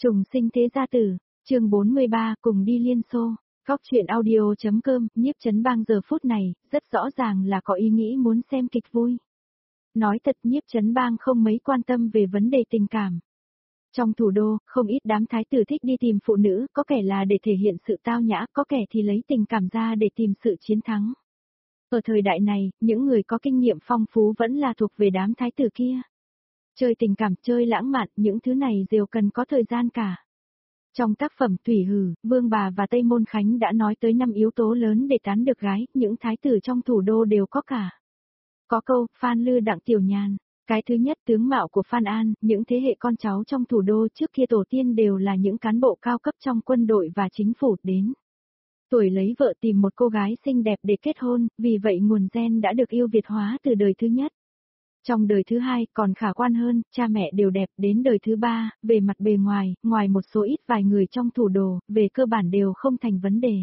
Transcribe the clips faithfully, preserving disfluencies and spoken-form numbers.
Trùng sinh thế gia tử, chương bốn mươi ba, cùng đi Liên Xô. Góc chuyện audio.com, Nhiếp Chấn Bang giờ phút này, rất rõ ràng là có ý nghĩ muốn xem kịch vui. Nói thật, Nhiếp Chấn Bang không mấy quan tâm về vấn đề tình cảm. Trong thủ đô, không ít đám thái tử thích đi tìm phụ nữ, có kẻ là để thể hiện sự tao nhã, có kẻ thì lấy tình cảm ra để tìm sự chiến thắng. Ở thời đại này, những người có kinh nghiệm phong phú vẫn là thuộc về đám thái tử kia. Chơi tình cảm, chơi lãng mạn, những thứ này đều cần có thời gian cả. Trong tác phẩm Thủy Hử, Vương Bà và Tây Môn Khánh đã nói tới năm yếu tố lớn để tán được gái, những thái tử trong thủ đô đều có cả. Có câu, Phan Lư Đặng Tiểu Nhàn. Cái thứ nhất, tướng mạo của Phan An, những thế hệ con cháu trong thủ đô trước kia tổ tiên đều là những cán bộ cao cấp trong quân đội và chính phủ đến. Tuổi lấy vợ tìm một cô gái xinh đẹp để kết hôn, vì vậy nguồn gen đã được yêu Việt hóa từ đời thứ nhất. Trong đời thứ hai còn khả quan hơn, cha mẹ đều đẹp, đến đời thứ ba, về mặt bề ngoài, ngoài một số ít vài người trong thủ đô, về cơ bản đều không thành vấn đề.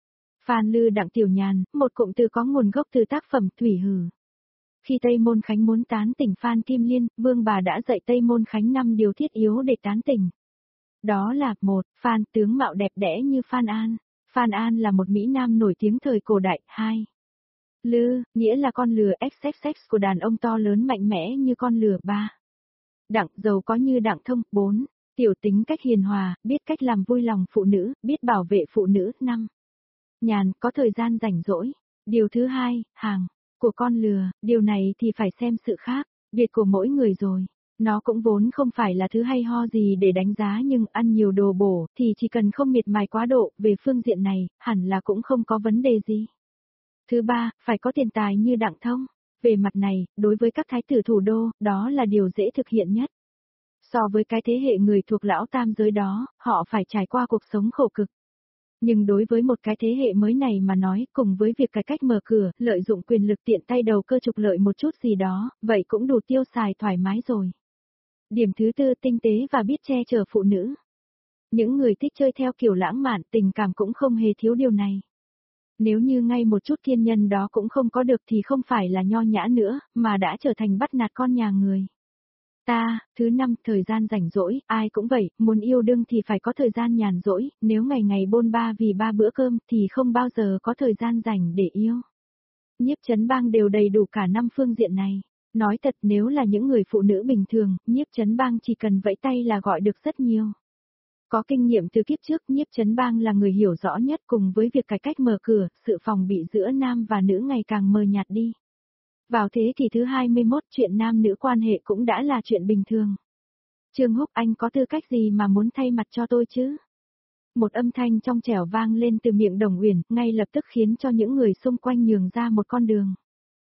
Phan Lư Đặng Tiểu Nhàn, một cụm từ có nguồn gốc từ tác phẩm Thủy Hử. Khi Tây Môn Khánh muốn tán tỉnh Phan Kim Liên, Vương Bà đã dạy Tây Môn Khánh năm điều thiết yếu để tán tỉnh. Đó là: một. Phan tướng mạo đẹp đẽ như Phan An. Phan An là một mỹ nam nổi tiếng thời cổ đại. Hai. Lư, nghĩa là con lừa ích ích ích của đàn ông to lớn mạnh mẽ như con lừa. Ba. Đặng, giàu có như Đặng Thông. Bốn. Tiểu tính cách hiền hòa, biết cách làm vui lòng phụ nữ, biết bảo vệ phụ nữ. Năm. Nhàn, có thời gian rảnh rỗi. Điều thứ hai, hàng của con lừa, điều này thì phải xem sự khác biệt của mỗi người rồi. Nó cũng vốn không phải là thứ hay ho gì để đánh giá, nhưng ăn nhiều đồ bổ thì chỉ cần không miệt mài quá độ, về phương diện này, hẳn là cũng không có vấn đề gì. Thứ ba, phải có tiền tài như Đặng Thông. Về mặt này, đối với các thái tử thủ đô, đó là điều dễ thực hiện nhất. So với cái thế hệ người thuộc lão tam giới đó, họ phải trải qua cuộc sống khổ cực. Nhưng đối với một cái thế hệ mới này mà nói, cùng với việc cải cách mở cửa, lợi dụng quyền lực tiện tay đầu cơ trục lợi một chút gì đó, vậy cũng đủ tiêu xài thoải mái rồi. Điểm thứ tư, tinh tế và biết che chở phụ nữ. Những người thích chơi theo kiểu lãng mạn, tình cảm cũng không hề thiếu điều này. Nếu như ngay một chút thiên nhân đó cũng không có được thì không phải là nho nhã nữa, mà đã trở thành bắt nạt con nhà người. Ta, thứ năm, thời gian rảnh rỗi, ai cũng vậy, muốn yêu đương thì phải có thời gian nhàn rỗi, nếu ngày ngày bôn ba vì ba bữa cơm thì không bao giờ có thời gian rảnh để yêu. Nhiếp Chấn Bang đều đầy đủ cả năm phương diện này. Nói thật, nếu là những người phụ nữ bình thường, Nhiếp Chấn Bang chỉ cần vẫy tay là gọi được rất nhiều. Có kinh nghiệm từ kiếp trước, Nhiếp Chấn Bang là người hiểu rõ nhất, cùng với việc cải cách mở cửa, sự phòng bị giữa nam và nữ ngày càng mờ nhạt đi. Vào thế kỷ thứ hai mươi mốt, chuyện nam nữ quan hệ cũng đã là chuyện bình thường. Trương Húc, anh có tư cách gì mà muốn thay mặt cho tôi chứ? Một âm thanh trong trẻo vang lên từ miệng Đồng Uyển, ngay lập tức khiến cho những người xung quanh nhường ra một con đường.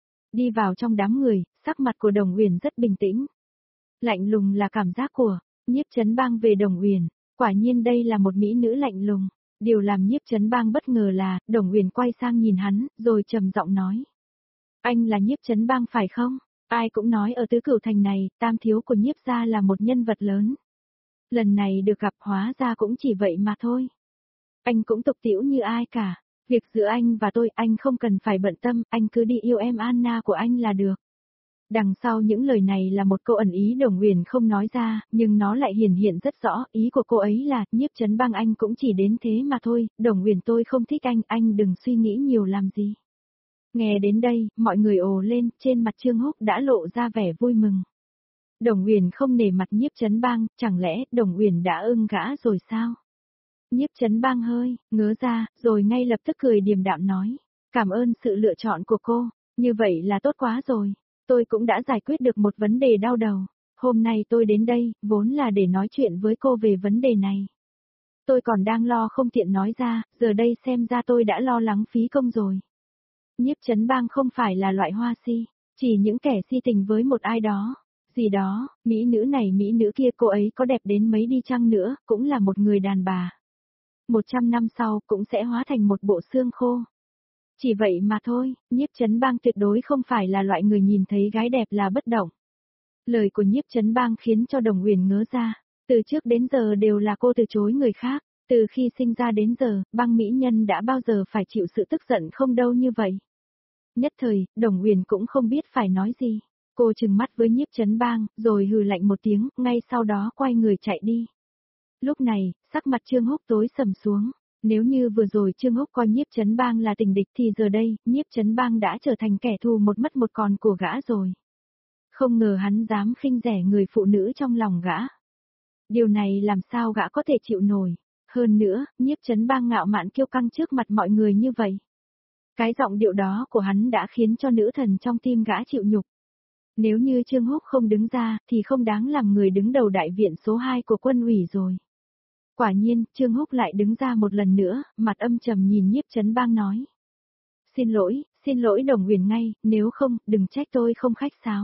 Đi vào trong đám người, sắc mặt của Đồng Uyển rất bình tĩnh. Lạnh lùng là cảm giác của Nhiếp Chấn Bang về Đồng Uyển, quả nhiên đây là một mỹ nữ lạnh lùng. Điều làm Nhiếp Chấn Bang bất ngờ là, Đồng Uyển quay sang nhìn hắn, rồi trầm giọng nói. Anh là Nhiếp Chấn Bang phải không? Ai cũng nói ở Tứ Cửu Thành này, tam thiếu của Nhiếp gia là một nhân vật lớn. Lần này được gặp hóa ra cũng chỉ vậy mà thôi. Anh cũng tục tĩu như ai cả. Việc giữa anh và tôi, anh không cần phải bận tâm, anh cứ đi yêu em Anna của anh là được. Đằng sau những lời này là một câu ẩn ý Đồng Uyển không nói ra, nhưng nó lại hiển hiện rất rõ, ý của cô ấy là, Nhiếp Chấn Bang anh cũng chỉ đến thế mà thôi, Đồng Uyển tôi không thích anh, anh đừng suy nghĩ nhiều làm gì. Nghe đến đây, mọi người ồ lên, trên mặt Trương Húc đã lộ ra vẻ vui mừng. Đồng Uyển không nể mặt Nhiếp Chấn Bang, chẳng lẽ Đồng Uyển đã ưng gã rồi sao? Nhiếp Chấn Bang hơi ngớ ra, rồi ngay lập tức cười điềm đạm nói, cảm ơn sự lựa chọn của cô, như vậy là tốt quá rồi, tôi cũng đã giải quyết được một vấn đề đau đầu. Hôm nay tôi đến đây, vốn là để nói chuyện với cô về vấn đề này. Tôi còn đang lo không tiện nói ra, giờ đây xem ra tôi đã lo lắng phí công rồi. Nhiếp Chấn Bang không phải là loại hoa si, chỉ những kẻ si tình với một ai đó, gì đó, mỹ nữ này mỹ nữ kia, cô ấy có đẹp đến mấy đi chăng nữa, cũng là một người đàn bà. Một trăm năm sau cũng sẽ hóa thành một bộ xương khô. Chỉ vậy mà thôi, Nhiếp Chấn Bang tuyệt đối không phải là loại người nhìn thấy gái đẹp là bất động. Lời của Nhiếp Chấn Bang khiến cho Đồng Uyển ngớ ra, từ trước đến giờ đều là cô từ chối người khác. Từ khi sinh ra đến giờ, Bang mỹ nhân đã bao giờ phải chịu sự tức giận không đâu như vậy. Nhất thời, Đồng Uyển cũng không biết phải nói gì. Cô trừng mắt với Nhiếp Chấn Bang, rồi hừ lạnh một tiếng, ngay sau đó quay người chạy đi. Lúc này, sắc mặt Trương Húc tối sầm xuống. Nếu như vừa rồi Trương Húc coi Nhiếp Chấn Bang là tình địch thì giờ đây, Nhiếp Chấn Bang đã trở thành kẻ thù một mất một còn của gã rồi. Không ngờ hắn dám khinh rẻ người phụ nữ trong lòng gã. Điều này làm sao gã có thể chịu nổi. Hơn nữa, Nhiếp Chấn Bang ngạo mạn kiêu căng trước mặt mọi người như vậy. Cái giọng điệu đó của hắn đã khiến cho nữ thần trong tim gã chịu nhục. Nếu như Trương Húc không đứng ra, thì không đáng làm người đứng đầu đại viện số hai của quân ủy rồi. Quả nhiên, Trương Húc lại đứng ra một lần nữa, mặt âm trầm nhìn Nhiếp Chấn Bang nói. Xin lỗi, xin lỗi Đồng Uyển ngay, nếu không, đừng trách tôi không khách sáo.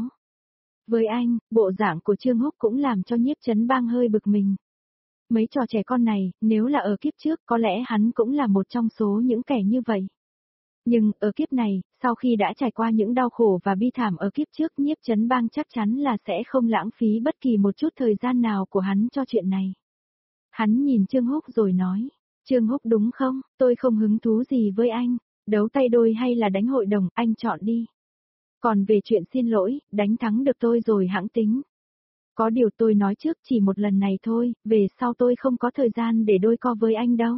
Với anh, bộ dạng của Trương Húc cũng làm cho Nhiếp Chấn Bang hơi bực mình. Mấy trò trẻ con này, nếu là ở kiếp trước có lẽ hắn cũng là một trong số những kẻ như vậy. Nhưng, ở kiếp này, sau khi đã trải qua những đau khổ và bi thảm ở kiếp trước, Nhiếp Chấn Bang chắc chắn là sẽ không lãng phí bất kỳ một chút thời gian nào của hắn cho chuyện này. Hắn nhìn Trương Húc rồi nói, Trương Húc đúng không, tôi không hứng thú gì với anh, đấu tay đôi hay là đánh hội đồng, anh chọn đi. Còn về chuyện xin lỗi, đánh thắng được tôi rồi hãng tính. Có điều tôi nói trước chỉ một lần này thôi, về sau tôi không có thời gian để đôi co với anh đâu.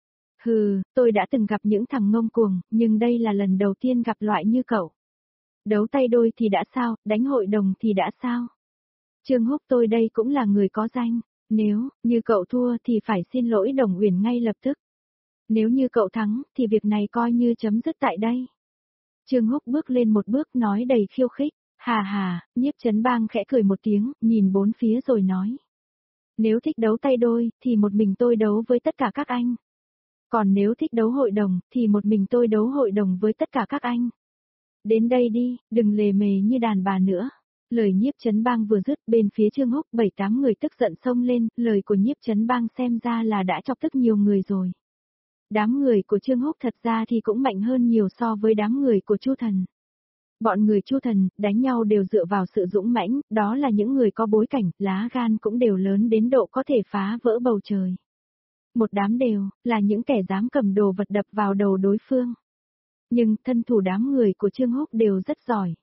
Hừ, tôi đã từng gặp những thằng ngông cuồng, nhưng đây là lần đầu tiên gặp loại như cậu. Đấu tay đôi thì đã sao, đánh hội đồng thì đã sao. Trương Húc tôi đây cũng là người có danh, nếu như cậu thua thì phải xin lỗi Đồng Uyển ngay lập tức. Nếu như cậu thắng thì việc này coi như chấm dứt tại đây. Trương Húc bước lên một bước nói đầy khiêu khích, hà hà, Nhiếp Chấn Bang khẽ cười một tiếng, nhìn bốn phía rồi nói. Nếu thích đấu tay đôi, thì một mình tôi đấu với tất cả các anh. Còn nếu thích đấu hội đồng, thì một mình tôi đấu hội đồng với tất cả các anh. Đến đây đi, đừng lề mề như đàn bà nữa. Lời Nhiếp Chấn Bang vừa dứt, bên phía Trương Húc bảy tám người tức giận xông lên, lời của Nhiếp Chấn Bang xem ra là đã chọc tức nhiều người rồi. Đám người của Trương Húc thật ra thì cũng mạnh hơn nhiều so với đám người của Chu Thần. Bọn người Chu Thần, đánh nhau đều dựa vào sự dũng mãnh, đó là những người có bối cảnh, lá gan cũng đều lớn đến độ có thể phá vỡ bầu trời. Một đám đều, là những kẻ dám cầm đồ vật đập vào đầu đối phương. Nhưng, thân thủ đám người của Trương Húc đều rất giỏi.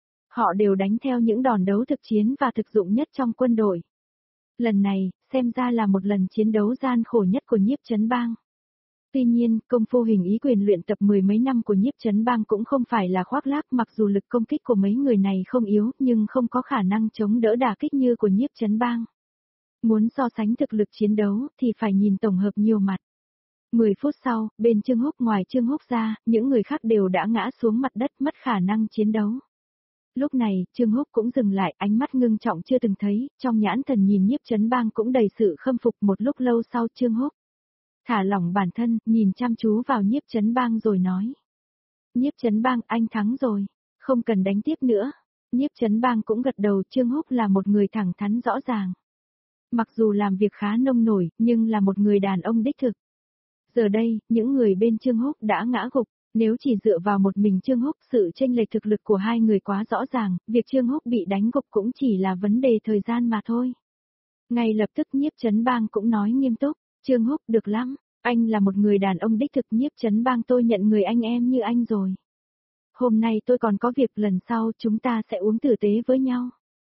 Họ đều đánh theo những đòn đấu thực chiến và thực dụng nhất trong quân đội. Lần này, xem ra là một lần chiến đấu gian khổ nhất của Nhiếp Chấn Bang. Tuy nhiên, công phu hình ý quyền luyện tập mười mấy năm của Nhiếp Chấn Bang cũng không phải là khoác lác, mặc dù lực công kích của mấy người này không yếu, nhưng không có khả năng chống đỡ đả kích như của Nhiếp Chấn Bang. Muốn so sánh thực lực chiến đấu, thì phải nhìn tổng hợp nhiều mặt. mười phút sau, bên Trương Húc ngoài Trương Húc ra, những người khác đều đã ngã xuống mặt đất mất khả năng chiến đấu. Lúc này, Trương Húc cũng dừng lại, ánh mắt ngưng trọng chưa từng thấy, trong nhãn thần nhìn Nhiếp Chấn Bang cũng đầy sự khâm phục. Một lúc lâu sau Trương Húc thả lỏng bản thân, nhìn chăm chú vào Nhiếp Chấn Bang rồi nói. Nhiếp Chấn Bang, anh thắng rồi, không cần đánh tiếp nữa. Nhiếp Chấn Bang cũng gật đầu. Trương Húc là một người thẳng thắn rõ ràng. Mặc dù làm việc khá nông nổi, nhưng là một người đàn ông đích thực. Giờ đây, những người bên Trương Húc đã ngã gục. Nếu chỉ dựa vào một mình Trương Húc, sự chênh lệch thực lực của hai người quá rõ ràng, việc Trương Húc bị đánh gục cũng chỉ là vấn đề thời gian mà thôi. Ngay lập tức Nhiếp Chấn Bang cũng nói nghiêm túc, Trương Húc được lắm, anh là một người đàn ông đích thực. Nhiếp Chấn Bang tôi nhận người anh em như anh rồi. Hôm nay tôi còn có việc, lần sau chúng ta sẽ uống tử tế với nhau.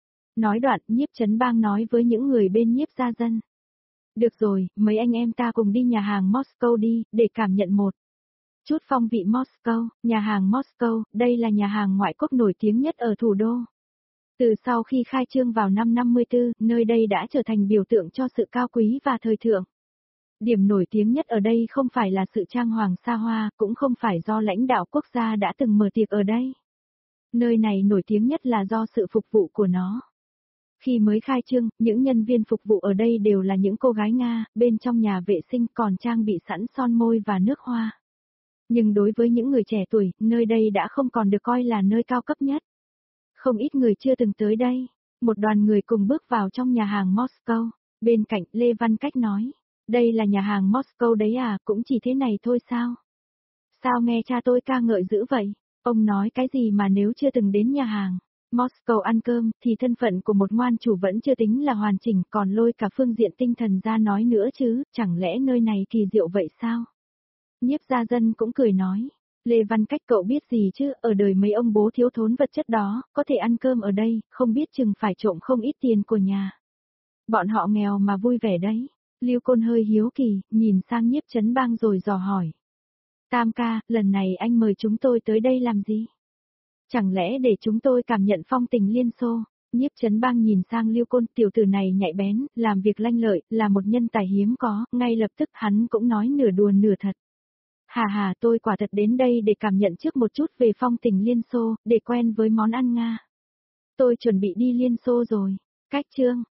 Nói đoạn, Nhiếp Chấn Bang nói với những người bên Nhiếp gia dân. Được rồi, mấy anh em ta cùng đi nhà hàng Moscow đi, để cảm nhận một chút phong vị Moscow. Nhà hàng Moscow, đây là nhà hàng ngoại quốc nổi tiếng nhất ở thủ đô. Từ sau khi khai trương vào năm năm mươi tư, nơi đây đã trở thành biểu tượng cho sự cao quý và thời thượng. Điểm nổi tiếng nhất ở đây không phải là sự trang hoàng xa hoa, cũng không phải do lãnh đạo quốc gia đã từng mở tiệc ở đây. Nơi này nổi tiếng nhất là do sự phục vụ của nó. Khi mới khai trương, những nhân viên phục vụ ở đây đều là những cô gái Nga, bên trong nhà vệ sinh còn trang bị sẵn son môi và nước hoa. Nhưng đối với những người trẻ tuổi, nơi đây đã không còn được coi là nơi cao cấp nhất. Không ít người chưa từng tới đây. Một đoàn người cùng bước vào trong nhà hàng Moscow. Bên cạnh, Lê Văn Cách nói, đây là nhà hàng Moscow đấy à, cũng chỉ thế này thôi sao? Sao nghe cha tôi ca ngợi dữ vậy? Ông nói cái gì mà nếu chưa từng đến nhà hàng Moscow ăn cơm, thì thân phận của một ngoan chủ vẫn chưa tính là hoàn chỉnh, còn lôi cả phương diện tinh thần ra nói nữa chứ, chẳng lẽ nơi này kỳ diệu vậy sao? Nhiếp gia dân cũng cười nói, Lê Văn Cách cậu biết gì chứ, ở đời mấy ông bố thiếu thốn vật chất đó, có thể ăn cơm ở đây, không biết chừng phải trộm không ít tiền của nhà. Bọn họ nghèo mà vui vẻ đấy. Lưu Côn hơi hiếu kỳ, nhìn sang Nhiếp Chấn Bang rồi dò hỏi. Tam ca, lần này anh mời chúng tôi tới đây làm gì? Chẳng lẽ để chúng tôi cảm nhận phong tình Liên Xô? Nhiếp Chấn Bang nhìn sang Lưu Côn, tiểu tử này nhạy bén, làm việc lanh lợi, là một nhân tài hiếm có, ngay lập tức hắn cũng nói nửa đùa nửa thật. Hà hà, tôi quả thật đến đây để cảm nhận trước một chút về phong tình Liên Xô, để quen với món ăn Nga. Tôi chuẩn bị đi Liên Xô rồi. Cách chương